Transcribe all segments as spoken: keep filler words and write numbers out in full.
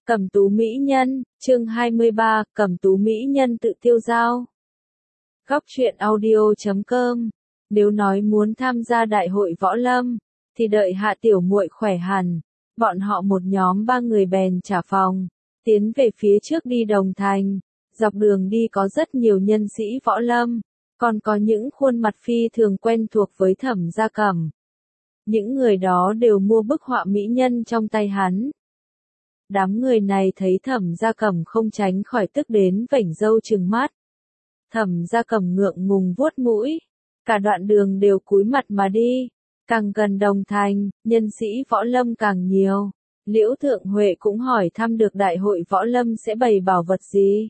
Cẩm tú mỹ nhân, chương hai mươi ba, Cẩm tú mỹ nhân tự tiêu dao. Góc truyện audio chấm com. Nếu nói muốn tham gia đại hội võ lâm, thì đợi Hạ tiểu muội khỏe hẳn, bọn họ một nhóm ba người bèn trả phòng, tiến về phía trước đi Đồng Thành. Dọc đường đi có rất nhiều nhân sĩ võ lâm, còn có những khuôn mặt phi thường quen thuộc với Thẩm Gia Cẩm. Những người đó đều mua bức họa mỹ nhân trong tay hắn. Đám người này thấy Thẩm Gia Cẩm không tránh khỏi tức đến vểnh râu trừng mắt. Thẩm Gia Cẩm ngượng ngùng vuốt mũi, cả đoạn đường đều cúi mặt mà đi. Càng gần Đồng Thành, nhân sĩ võ lâm càng nhiều. Liễu Thượng Huệ cũng hỏi thăm được đại hội võ lâm sẽ bày bảo vật gì.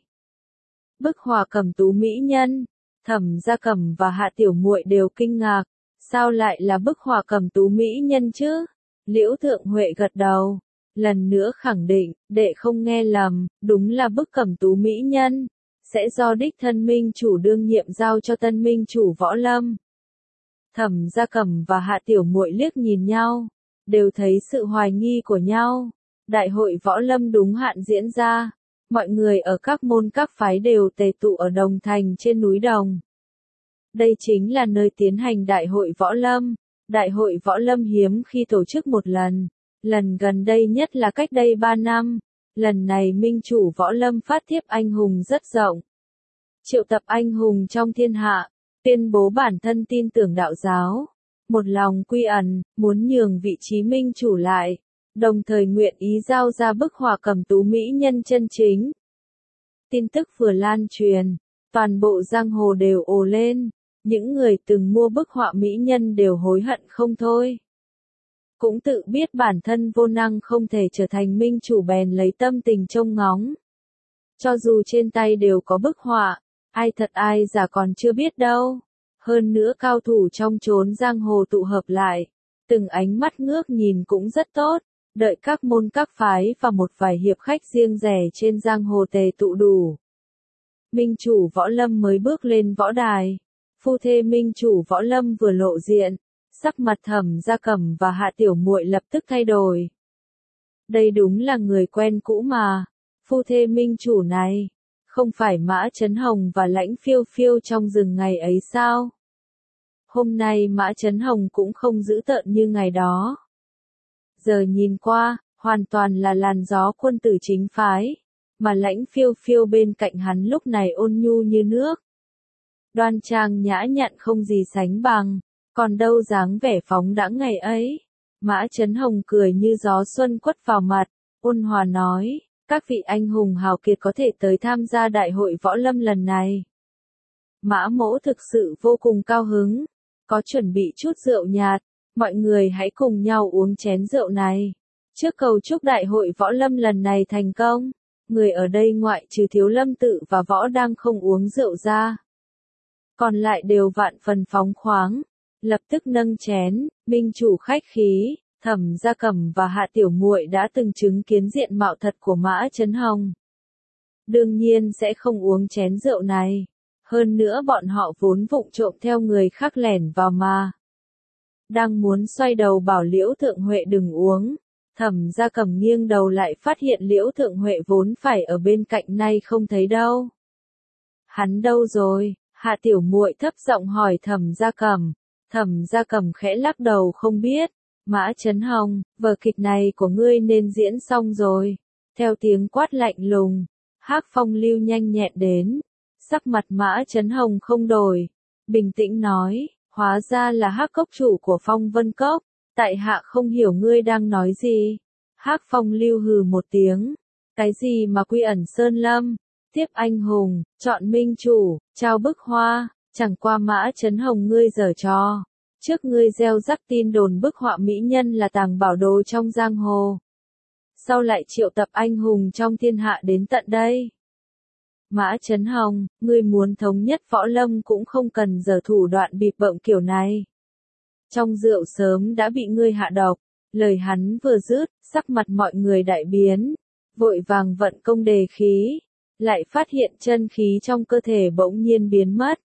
Bức họa Cẩm tú mỹ nhân. Thẩm Gia Cẩm và Hạ tiểu muội đều kinh ngạc, sao lại là bức họa Cẩm tú mỹ nhân chứ? Liễu Thượng Huệ gật đầu, lần nữa khẳng định, đệ không nghe lầm, đúng là bức Cẩm tú mỹ nhân, sẽ do đích thân minh chủ đương nhiệm giao cho tân minh chủ võ lâm. Thẩm Gia Cẩm và Hạ tiểu muội liếc nhìn nhau, đều thấy sự hoài nghi của nhau. Đại hội võ lâm đúng hạn diễn ra, mọi người ở các môn các phái đều tề tụ ở Đồng Thành trên núi Đồng. Đây chính là nơi tiến hành đại hội võ lâm. Đại hội võ lâm hiếm khi tổ chức một lần, lần gần đây nhất là cách đây ba năm. Lần này minh chủ võ lâm phát thiếp anh hùng rất rộng, triệu tập anh hùng trong thiên hạ, tuyên bố bản thân tin tưởng đạo giáo, một lòng quy ẩn, muốn nhường vị trí minh chủ lại, đồng thời nguyện ý giao ra bức họa Cẩm tú mỹ nhân chân chính. Tin tức vừa lan truyền, toàn bộ giang hồ đều ồ lên, những người từng mua bức họa mỹ nhân đều hối hận không thôi. Cũng tự biết bản thân vô năng không thể trở thành minh chủ bèn lấy tâm tình trông ngóng. Cho dù trên tay đều có bức họa, ai thật ai giả còn chưa biết đâu. Hơn nữa cao thủ trong chốn giang hồ tụ hợp lại, từng ánh mắt ngước nhìn cũng rất tốt. Đợi các môn các phái và một vài hiệp khách riêng rẻ trên giang hồ tề tụ đủ, minh chủ võ lâm mới bước lên võ đài. Phu thê minh chủ võ lâm vừa lộ diện, sắc mặt Thẩm Gia Cẩm và Hạ tiểu muội lập tức thay đổi. Đây đúng là người quen cũ mà. Phu thê minh chủ này, không phải Mã Chấn Hồng và Lãnh Phiêu Phiêu trong rừng ngày ấy sao? Hôm nay Mã Chấn Hồng cũng không dữ tợn như ngày đó. Giờ nhìn qua, hoàn toàn là làn gió quân tử chính phái, mà Lãnh Phiêu Phiêu bên cạnh hắn lúc này ôn nhu như nước. Đoan trang nhã nhặn không gì sánh bằng, còn đâu dáng vẻ phóng đãng ngày ấy. Mã Chấn Hồng cười như gió xuân quất vào mặt, ôn hòa nói, các vị anh hùng hào kiệt có thể tới tham gia đại hội võ lâm lần này. Mã mỗ thực sự vô cùng cao hứng, có chuẩn bị chút rượu nhạt, mọi người hãy cùng nhau uống chén rượu này, trước cầu chúc đại hội võ lâm lần này thành công. Người ở đây ngoại trừ Thiếu Lâm Tự và Võ đang không uống rượu ra, còn lại đều vạn phần phóng khoáng, lập tức nâng chén. Minh chủ khách khí. Thẩm Gia Cẩm và Hạ tiểu muội đã từng chứng kiến diện mạo thật của Mã Chấn Hồng, đương nhiên sẽ không uống chén rượu này. Hơn nữa bọn họ vốn vụng trộm theo người khác lẻn vào mà. Đang muốn xoay đầu bảo Liễu Thượng Huệ đừng uống, Thẩm Gia Cẩm nghiêng đầu lại phát hiện Liễu Thượng Huệ vốn phải ở bên cạnh nay không thấy đâu. Hắn đâu rồi? Hạ tiểu muội thấp giọng hỏi Thẩm Gia Cẩm. Thẩm Gia Cẩm khẽ lắc đầu không biết. Mã Chấn Hồng, vở kịch này của ngươi nên diễn xong rồi. Theo tiếng quát lạnh lùng, Hắc Phong Lưu nhanh nhẹn đến. Sắc mặt Mã Chấn Hồng không đổi, bình tĩnh nói, hóa ra là Hắc cốc chủ của Phong Vân Cốc, tại hạ không hiểu ngươi đang nói gì. Hắc Phong Lưu hừ một tiếng, cái gì mà quy ẩn sơn lâm, tiếp anh hùng, chọn minh chủ, trao bức hoa, chẳng qua Mã Chấn Hồng ngươi giở trò. Trước ngươi gieo rắc tin đồn bức họa mỹ nhân là tàng bảo đồ trong giang hồ, sau lại triệu tập anh hùng trong thiên hạ đến tận đây. Mã Chấn Hồng, ngươi muốn thống nhất võ lâm cũng không cần giở thủ đoạn bịp bợm kiểu này. Trong rượu sớm đã bị ngươi hạ độc. Lời hắn vừa dứt, sắc mặt mọi người đại biến, vội vàng vận công đề khí, lại phát hiện chân khí trong cơ thể bỗng nhiên biến mất.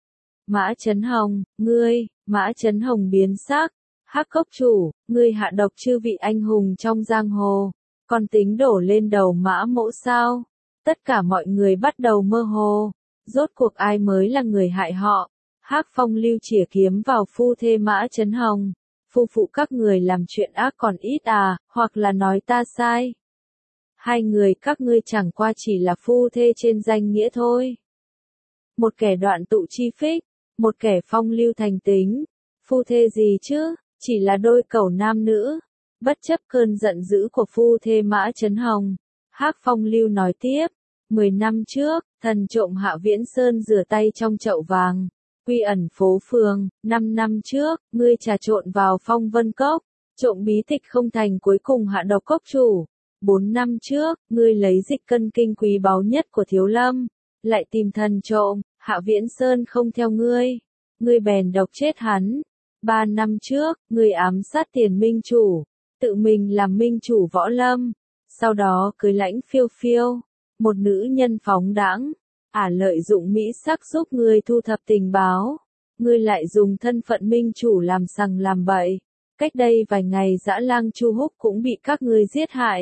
Mã Chấn Hồng, ngươi, Mã Chấn Hồng biến sắc, Hắc cốc chủ, ngươi hạ độc chư vị anh hùng trong giang hồ, Còn tính đổ lên đầu Mã Mỗ sao? Tất cả mọi người bắt đầu mơ hồ. Rốt cuộc ai mới là người hại họ? Hắc Phong Lưu chỉa kiếm vào phu thê Mã Chấn Hồng. Phu phụ các người làm chuyện ác còn ít à, hoặc là nói ta sai? Hai người các ngươi chẳng qua chỉ là phu thê trên danh nghĩa thôi. Một kẻ đoạn tụ chi phích, một kẻ phong lưu thành tính. Phu thê gì chứ, chỉ là đôi cẩu nam nữ. Bất chấp cơn giận dữ của phu thê Mã Chấn Hồng, Hắc Phong Lưu nói tiếp, mười năm trước, thần trộm Hạ Viễn Sơn rửa tay trong chậu vàng, quy ẩn phố phường, năm năm trước, ngươi trà trộn vào Phong Vân Cốc, trộm bí tịch không thành cuối cùng hạ độc cốc chủ. Bốn năm trước, ngươi lấy dịch cân kinh quý báu nhất của Thiếu Lâm, lại tìm thần trộm, Hạ Viễn Sơn không theo ngươi, ngươi bèn độc chết hắn. Ba năm trước, ngươi ám sát Tiền Minh chủ, tự mình làm minh chủ Võ Lâm, sau đó cưới Lãnh Phiêu Phiêu, một nữ nhân phóng đãng, ả lợi dụng mỹ sắc giúp ngươi thu thập tình báo, ngươi lại dùng thân phận minh chủ làm sằng làm bậy. Cách đây vài ngày Dã Lang Chu Húc cũng bị các ngươi giết hại.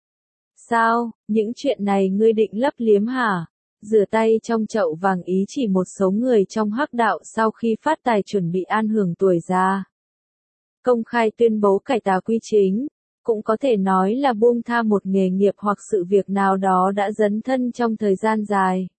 Sao, những chuyện này ngươi định lấp liếm hả? Rửa tay trong chậu vàng ý chỉ một số người trong hắc đạo sau khi phát tài chuẩn bị an hưởng tuổi già. Công khai tuyên bố cải tà quy chính, cũng có thể nói là buông tha một nghề nghiệp hoặc sự việc nào đó đã dấn thân trong thời gian dài.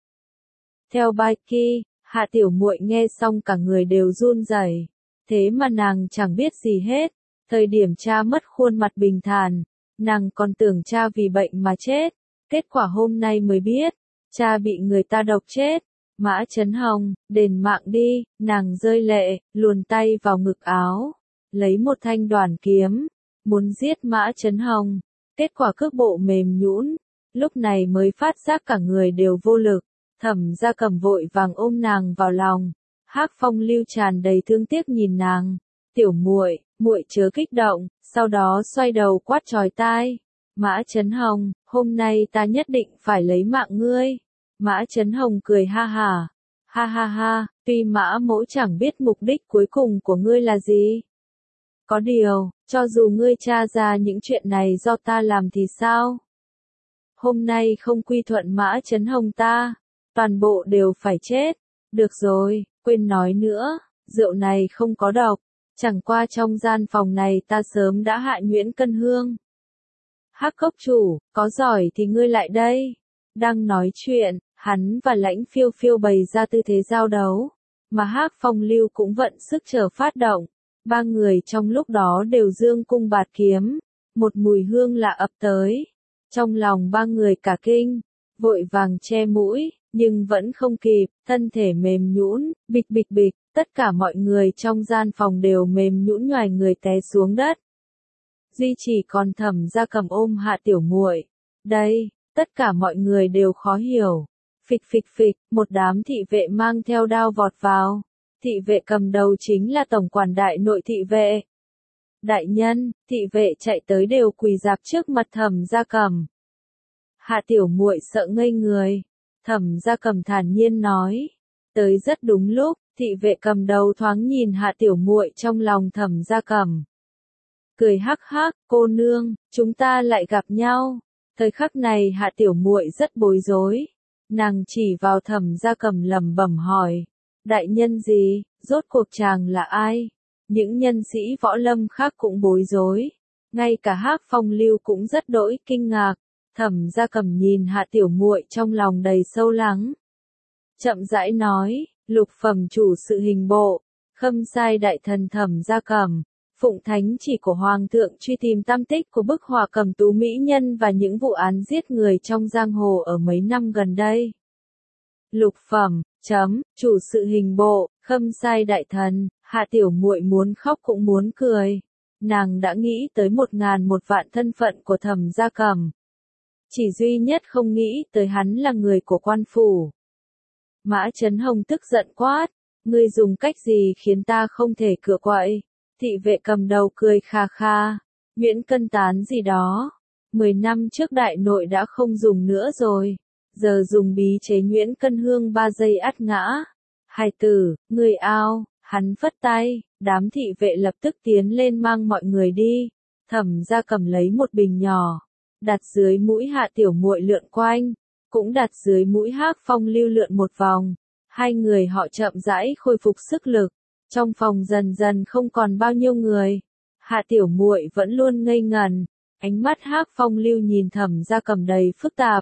Theo Baiki, Hạ Tiểu Muội nghe xong cả người đều run rẩy, thế mà nàng chẳng biết gì hết. Thời điểm cha mất khuôn mặt bình thản, nàng còn tưởng cha vì bệnh mà chết, kết quả hôm nay mới biết, cha bị người ta độc chết. Mã Chấn Hồng, đền mạng đi, nàng rơi lệ, luồn tay vào ngực áo, lấy một thanh đoản kiếm, muốn giết Mã Chấn Hồng, kết quả cước bộ mềm nhũn, lúc này mới phát giác cả người đều vô lực. Thẩm Gia Cầm vội vàng ôm nàng vào lòng, Hắc Phong Lưu tràn đầy thương tiếc nhìn nàng, "Tiểu muội, muội chớ kích động." Sau đó xoay đầu quát chói tai, "Mã Chấn Hồng, hôm nay ta nhất định phải lấy mạng ngươi." Mã Chấn Hồng cười ha hả, "Ha ha ha, tuy Mã Mỗ chẳng biết mục đích cuối cùng của ngươi là gì. Có điều, cho dù ngươi tra ra những chuyện này do ta làm thì sao? Hôm nay không quy thuận Mã Chấn Hồng ta, toàn bộ đều phải chết." "Được rồi, quên nói nữa, rượu này không có độc, chẳng qua trong gian phòng này ta sớm đã hạ nhuyễn cân hương." "Hắc cốc chủ, có giỏi thì ngươi lại đây." Đang nói chuyện, hắn và Lãnh Phiêu Phiêu bày ra tư thế giao đấu, mà Hắc Phong Lưu cũng vận sức chờ phát động. Ba người trong lúc đó đều dương cung bạt kiếm, một mùi hương lạ ập tới. Trong lòng ba người cả kinh, vội vàng che mũi, nhưng vẫn không kịp, thân thể mềm nhũn, bịch bịch bịch, tất cả mọi người trong gian phòng đều mềm nhũn nhoài người té xuống đất. Duy chỉ còn Thẩm Gia Cầm ôm Hạ Tiểu Muội. Đây, tất cả mọi người đều khó hiểu. Phịch phịch phịch, một đám thị vệ mang theo đao vọt vào. Thị vệ cầm đầu chính là tổng quản đại nội thị vệ. "Đại nhân." Thị vệ chạy tới đều quỳ rạp trước mặt Thẩm Gia Cầm. Hạ Tiểu Muội sợ ngây người. Thẩm Gia Cầm thản nhiên nói, "Tới rất đúng lúc." Thị vệ cầm đầu thoáng nhìn Hạ Tiểu Muội trong lòng Thẩm Gia Cầm, cười hắc hắc, "Cô nương, chúng ta lại gặp nhau." Thời khắc này Hạ Tiểu Muội rất bối rối, nàng chỉ vào Thẩm Gia Cầm lẩm bẩm hỏi, "Đại nhân gì, rốt cuộc chàng là ai?" Những nhân sĩ võ lâm khác cũng bối rối, ngay cả Hắc Phong Lưu cũng rất đỗi kinh ngạc. Thẩm Gia Cầm nhìn Hạ Tiểu Muội trong lòng đầy sâu lắng, chậm rãi nói, "Lục phẩm chủ sự hình bộ, Khâm Sai đại thần Thẩm Gia Cầm, phụng thánh chỉ của Hoàng thượng truy tìm tam tích của bức họa Cầm Tú mỹ nhân và những vụ án giết người trong giang hồ ở mấy năm gần đây." Lục phẩm, chấm, chủ sự hình bộ, Khâm Sai đại thần. Hạ Tiểu Muội muốn khóc cũng muốn cười. Nàng đã nghĩ tới một ngàn một vạn thân phận của Thẩm Gia Cầm, chỉ duy nhất không nghĩ tới hắn là người của quan phủ. Mã Chấn Hồng tức giận quát, "Ngươi dùng cách gì khiến ta không thể cựa quậy?" Thị vệ cầm đầu cười kha kha, "Nhuyễn cân tán gì đó, mười năm trước đại nội đã không dùng nữa rồi, giờ dùng bí chế nhuyễn cân hương ba giây ắt ngã. Hài tử, ngươi ao." Hắn phất tay, đám thị vệ lập tức tiến lên mang mọi người đi. Thẩm Gia Cầm lấy một bình nhỏ, đặt dưới mũi Hạ Tiểu Muội lượn quanh, cũng đặt dưới mũi Hắc Phong Lưu lượn một vòng. Hai người họ chậm rãi khôi phục sức lực, trong phòng dần dần không còn bao nhiêu người. Hạ Tiểu Muội vẫn luôn ngây ngần, ánh mắt Hắc Phong Lưu nhìn Thẩm Gia Cầm đầy phức tạp.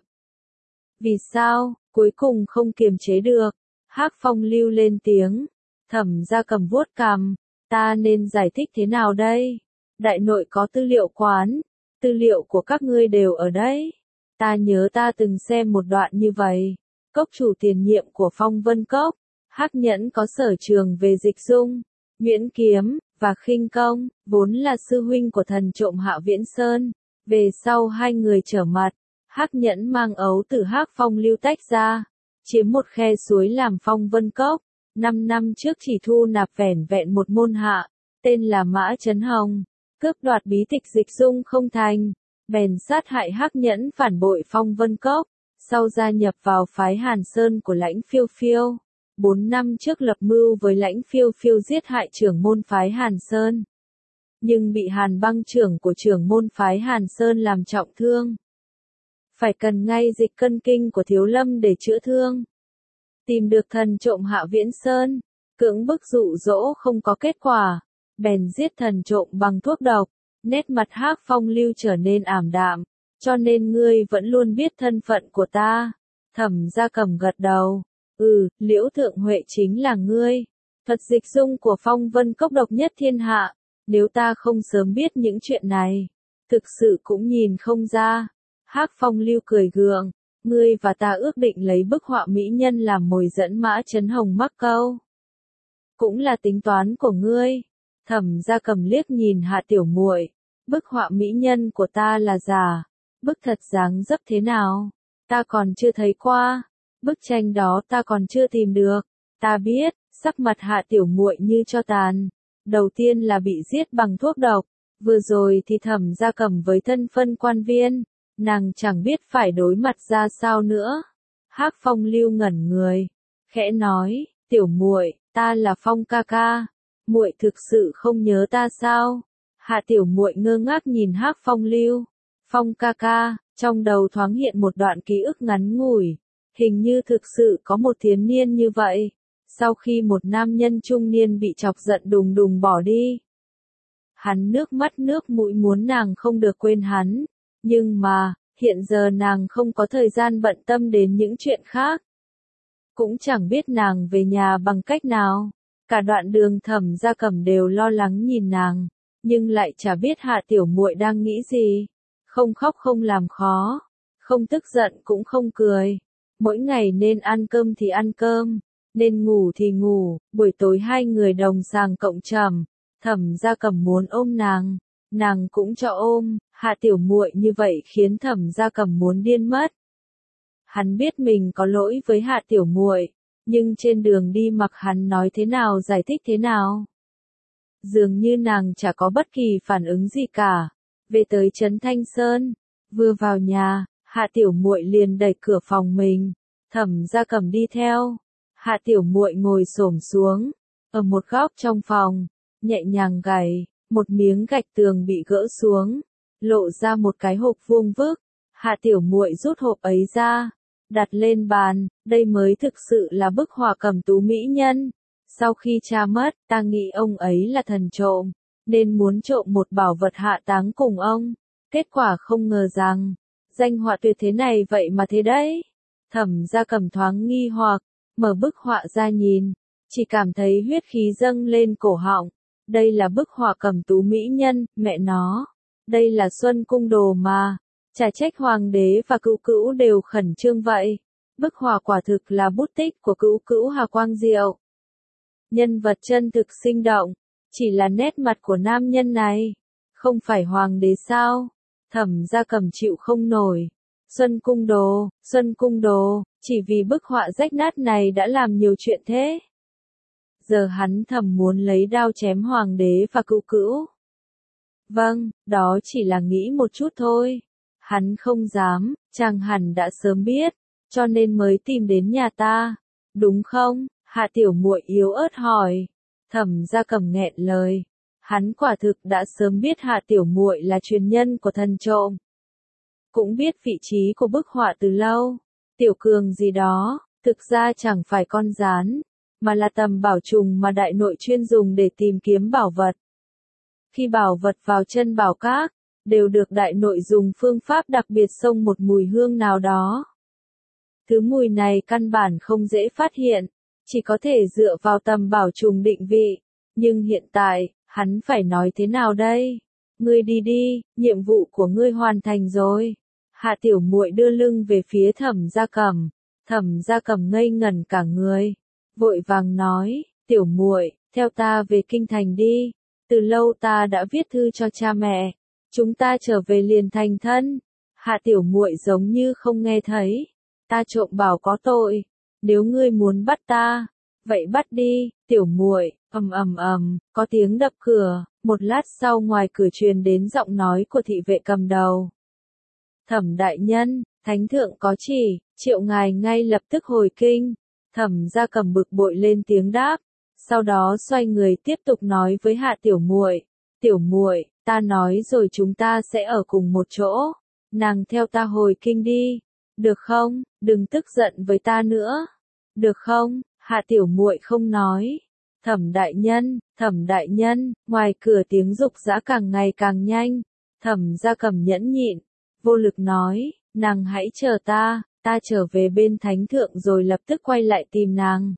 Vì sao, cuối cùng không kiềm chế được, Hắc Phong Lưu lên tiếng. Thẩm Gia Cầm vuốt cằm, ta nên giải thích thế nào đây? Đại nội có tư liệu quán, tư liệu của các ngươi đều ở đấy. Ta nhớ ta từng xem một đoạn như vậy. Cốc chủ tiền nhiệm của Phong Vân Cốc, Hắc Nhẫn có sở trường về dịch dung, nhuyễn kiếm và khinh công, vốn là sư huynh của thần trộm Hạ Viễn Sơn. Về sau hai người trở mặt, Hắc Nhẫn mang ấu tử Hắc Phong Lưu tách ra, chiếm một khe suối làm Phong Vân Cốc. Năm năm trước chỉ thu nạp vẻn vẹn một môn hạ, tên là Mã Chấn Hồng, cướp đoạt bí tịch dịch dung không thành, bèn sát hại Hắc Nhẫn phản bội Phong Vân Cốc, sau gia nhập vào phái Hàn Sơn của Lãnh Phiêu Phiêu. Bốn năm trước lập mưu với Lãnh Phiêu Phiêu giết hại trưởng môn phái Hàn Sơn, nhưng bị Hàn Băng trưởng của trưởng môn phái Hàn Sơn làm trọng thương. Phải cần ngay dịch cân kinh của Thiếu Lâm để chữa thương. Tìm được thần trộm Hạ Viễn Sơn, cưỡng bức dụ dỗ không có kết quả, bèn giết thần trộm bằng thuốc độc. Nét mặt Hắc Phong Lưu trở nên ảm đạm, cho nên ngươi vẫn luôn biết thân phận của ta. Thẩm Gia Cầm gật đầu, ừ, Liễu Thượng Huệ chính là ngươi. Thuật dịch dung của Phong Vân Cốc độc nhất thiên hạ, nếu ta không sớm biết những chuyện này, thực sự cũng nhìn không ra. Hắc Phong Lưu cười gượng, ngươi và ta ước định lấy bức họa mỹ nhân làm mồi dẫn Mã Chấn Hồng mắc câu. Cũng là tính toán của ngươi. Thẩm Gia Cầm liếc nhìn Hạ Tiểu Muội, bức họa mỹ nhân của ta là giả, bức thật dáng dấp thế nào, ta còn chưa thấy qua, bức tranh đó ta còn chưa tìm được. Ta biết, sắc mặt Hạ Tiểu Muội như tro tàn, đầu tiên là bị giết bằng thuốc độc, vừa rồi thì Thẩm Gia Cầm với thân phân quan viên, nàng chẳng biết phải đối mặt ra sao nữa. Hắc Phong Lưu ngẩn người, khẽ nói, Tiểu Muội, ta là Phong ca ca, muội thực sự không nhớ ta sao? Hạ Tiểu Muội ngơ ngác nhìn Hắc Phong Lưu. Phong ca ca, trong đầu thoáng hiện một đoạn ký ức ngắn ngủi, hình như thực sự có một thiếu niên như vậy. Sau khi một nam nhân trung niên bị chọc giận đùng đùng bỏ đi, hắn nước mắt nước mũi muốn nàng không được quên hắn, nhưng mà, hiện giờ nàng không có thời gian bận tâm đến những chuyện khác. Cũng chẳng biết nàng về nhà bằng cách nào, cả đoạn đường Thẩm Gia Cầm đều lo lắng nhìn nàng, nhưng lại chả biết Hạ Tiểu Muội đang nghĩ gì, không khóc không làm khó, không tức giận cũng không cười. Mỗi ngày nên ăn cơm thì ăn cơm, nên ngủ thì ngủ, buổi tối hai người đồng sàng cộng trầm. Thẩm Gia Cầm muốn ôm nàng, nàng cũng cho ôm. Hạ Tiểu Muội như vậy khiến Thẩm Gia Cầm muốn điên mất. Hắn biết mình có lỗi với Hạ Tiểu Muội, nhưng trên đường đi mặc hắn nói thế nào giải thích thế nào, dường như nàng chả có bất kỳ phản ứng gì cả. Về tới trấn Thanh Sơn, vừa vào nhà, Hạ Tiểu Muội liền đẩy cửa phòng mình, Thẩm Gia Cầm đi theo. Hạ Tiểu Muội ngồi xổm xuống, ở một góc trong phòng, nhẹ nhàng gảy, một miếng gạch tường bị gỡ xuống, lộ ra một cái hộp vuông vức. Hạ Tiểu Muội rút hộp ấy ra, đặt lên bàn, đây mới thực sự là bức họa Cẩm Tú mỹ nhân. Sau khi cha mất, ta nghĩ ông ấy là thần trộm, nên muốn trộm một bảo vật hạ táng cùng ông. Kết quả không ngờ rằng, danh họa tuyệt thế này vậy mà thế đấy. Thẩm Gia Cầm thoáng nghi hoặc, mở bức họa ra nhìn, chỉ cảm thấy huyết khí dâng lên cổ họng. Đây là bức họa Cẩm Tú mỹ nhân, mẹ nó. Đây là Xuân Cung Đồ mà. Chả trách hoàng đế và cữu cữu đều khẩn trương vậy. Bức họa quả thực là bút tích của cữu cữu Hà Quang Diệu. Nhân vật chân thực sinh động, chỉ là nét mặt của nam nhân này. Không phải hoàng đế sao? Thẩm Gia Cầm chịu không nổi. Xuân Cung Đồ, Xuân Cung Đồ, chỉ vì bức họa rách nát này đã làm nhiều chuyện thế. Giờ hắn thầm muốn lấy đao chém hoàng đế và cữu cữu. Vâng, đó chỉ là nghĩ một chút thôi. Hắn không dám, chàng hẳn đã sớm biết, cho nên mới tìm đến nhà ta, đúng không? Hạ Tiểu Muội yếu ớt hỏi. Thẩm Gia Cầm nghẹn lời. Hắn quả thực đã sớm biết Hạ Tiểu Muội là truyền nhân của thần trộm. cũng biết vị trí của bức họa từ lâu. Tiểu cường gì đó, thực ra chẳng phải con gián, mà là tầm bảo trùng mà đại nội chuyên dùng để tìm kiếm bảo vật. Khi bảo vật vào chân bảo các, đều được đại nội dùng phương pháp đặc biệt xông một mùi hương nào đó. Thứ mùi này căn bản không dễ phát hiện, chỉ có thể dựa vào tầm bảo trùng định vị. Nhưng hiện tại, hắn phải nói thế nào đây? Ngươi đi đi, nhiệm vụ của ngươi hoàn thành rồi. Hạ Tiểu Muội đưa lưng về phía Thẩm Gia Cẩm. Thẩm Gia Cẩm ngây ngẩn cả người, vội vàng nói, Tiểu Muội, theo ta về kinh thành đi. Từ lâu ta đã viết thư cho cha mẹ, chúng ta trở về liền thành thân. Hạ Tiểu Muội giống như không nghe thấy. Ta trộm bảo có tội, nếu ngươi muốn bắt ta, vậy bắt đi, Tiểu Muội. Ầm ầm ầm, có tiếng đập cửa, một lát sau ngoài cửa truyền đến giọng nói của thị vệ cầm đầu. Thẩm đại nhân, thánh thượng có chỉ, triệu ngài ngay lập tức hồi kinh. Thẩm Gia Cẩm bực bội lên tiếng đáp, sau đó xoay người tiếp tục nói với Hạ Tiểu Muội, Tiểu Muội, ta nói rồi chúng ta sẽ ở cùng một chỗ, nàng theo ta hồi kinh đi, được không, đừng tức giận với ta nữa, được không? Hạ Tiểu Muội không nói. Thẩm đại nhân, Thẩm đại nhân, ngoài cửa tiếng dục dã càng ngày càng nhanh. Thẩm Gia Cẩm nhẫn nhịn, vô lực nói, nàng hãy chờ ta, ta trở về bên thánh thượng rồi lập tức quay lại tìm nàng.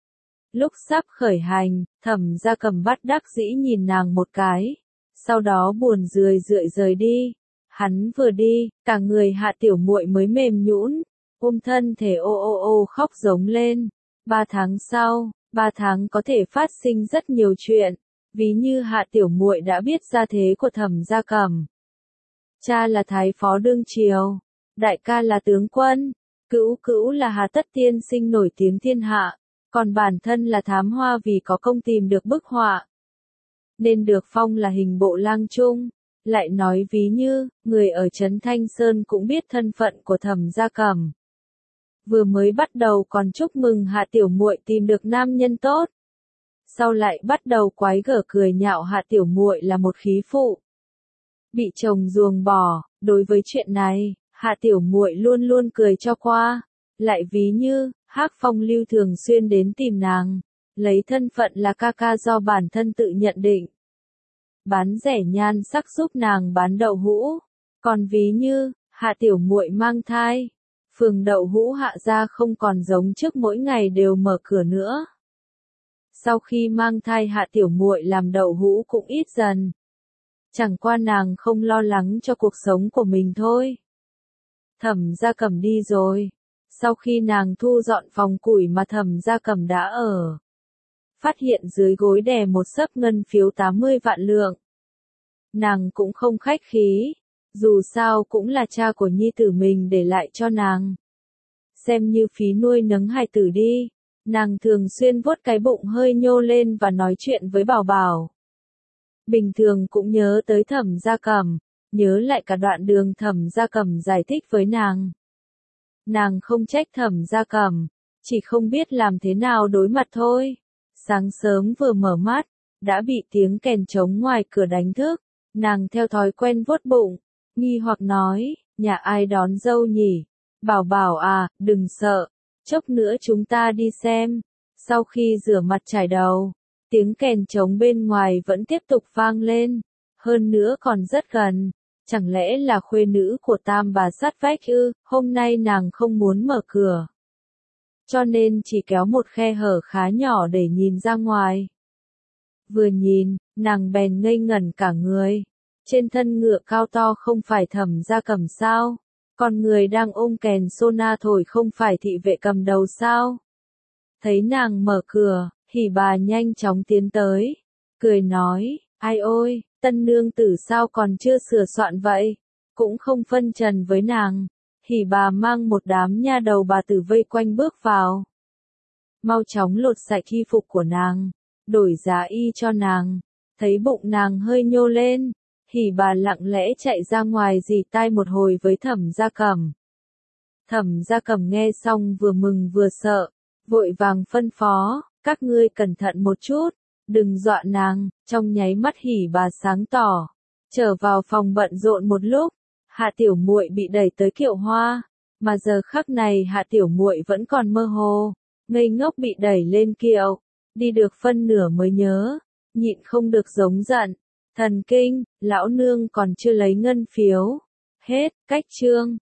Lúc sắp khởi hành, Thẩm Gia Cẩm bắt đắc dĩ nhìn nàng một cái, sau đó buồn rười rượi rời đi. Hắn vừa đi, cả người Hạ Tiểu Muội mới mềm nhũn, ôm thân thể ô ô ô khóc giống lên. Ba tháng sau, ba tháng có thể phát sinh rất nhiều chuyện, ví như Hạ Tiểu Muội đã biết gia thế của Thẩm Gia Cẩm. Cha là thái phó đương triều, đại ca là tướng quân, cữu cữu là Hà Tất tiên sinh nổi tiếng thiên hạ, còn bản thân là thám hoa vì có công tìm được bức họa, nên được phong là hình bộ lang trung. Lại nói ví như, người ở Trấn Thanh Sơn cũng biết thân phận của Thẩm Gia Cẩm. Vừa mới bắt đầu còn chúc mừng Hạ Tiểu Muội tìm được nam nhân tốt. Sau lại bắt đầu quái gở cười nhạo Hạ Tiểu Muội là một khí phụ. Bị chồng ruồng bỏ, đối với chuyện này, Hạ Tiểu Muội luôn luôn cười cho qua. Lại ví như, Hắc Phong Lưu thường xuyên đến tìm nàng, lấy thân phận là ca ca do bản thân tự nhận định. Bán rẻ nhan sắc giúp nàng bán đậu hũ, còn ví như, Hạ Tiểu Muội mang thai, phường đậu hũ Hạ gia không còn giống trước mỗi ngày đều mở cửa nữa. Sau khi mang thai Hạ Tiểu Muội làm đậu hũ cũng ít dần. Chẳng qua nàng không lo lắng cho cuộc sống của mình thôi. Thẩm Gia Cẩm đi rồi. Sau khi nàng thu dọn phòng củi mà Thẩm Gia Cẩm đã ở, phát hiện dưới gối đè một xấp ngân phiếu tám mươi vạn lượng. Nàng cũng không khách khí, dù sao cũng là cha của nhi tử mình để lại cho nàng. Xem như phí nuôi nấng hài tử đi, nàng thường xuyên vuốt cái bụng hơi nhô lên và nói chuyện với Bảo Bảo. Bình thường cũng nhớ tới Thẩm Gia Cẩm, nhớ lại cả đoạn đường Thẩm Gia Cẩm giải thích với nàng. Nàng không trách Thẩm Gia Cẩm, chỉ không biết làm thế nào đối mặt thôi. Sáng sớm vừa mở mắt, đã bị tiếng kèn trống ngoài cửa đánh thức, nàng theo thói quen vuốt bụng, nghi hoặc nói, nhà ai đón dâu nhỉ? Bảo Bảo à, đừng sợ, chốc nữa chúng ta đi xem. Sau khi rửa mặt chải đầu, tiếng kèn trống bên ngoài vẫn tiếp tục vang lên, hơn nữa còn rất gần. Chẳng lẽ là khuê nữ của Tam bà sát vách ư? Hôm nay nàng không muốn mở cửa, cho nên chỉ kéo một khe hở khá nhỏ để nhìn ra ngoài. Vừa nhìn, nàng bèn ngây ngẩn cả người. Trên thân ngựa cao to không phải Thẩm Gia Cẩm sao? Còn người đang ôm kèn sona thổi không phải thị vệ cầm đầu sao? Thấy nàng mở cửa, Hỉ bà nhanh chóng tiến tới, cười nói, ai ôi, tân nương tử sao còn chưa sửa soạn vậy? Cũng không phân trần với nàng. Hỉ bà mang một đám nha đầu bà tử vây quanh bước vào. Mau chóng lột sạch y phục của nàng, đổi giá y cho nàng. Thấy bụng nàng hơi nhô lên, Hỉ bà lặng lẽ chạy ra ngoài rì tai một hồi với Thẩm Gia Cẩm. Thẩm Gia Cẩm nghe xong vừa mừng vừa sợ, vội vàng phân phó, các ngươi cẩn thận một chút, đừng dọa nàng. Trong nháy mắt Hỉ bà sáng tỏ, trở vào phòng bận rộn một lúc, Hạ tiểu muội bị đẩy tới kiệu hoa, mà giờ khắc này Hạ tiểu muội vẫn còn mơ hồ, ngây ngốc bị đẩy lên kiệu, đi được phân nửa mới nhớ, nhịn không được giống giận, thần kinh, lão nương còn chưa lấy ngân phiếu. Hết, cách chương.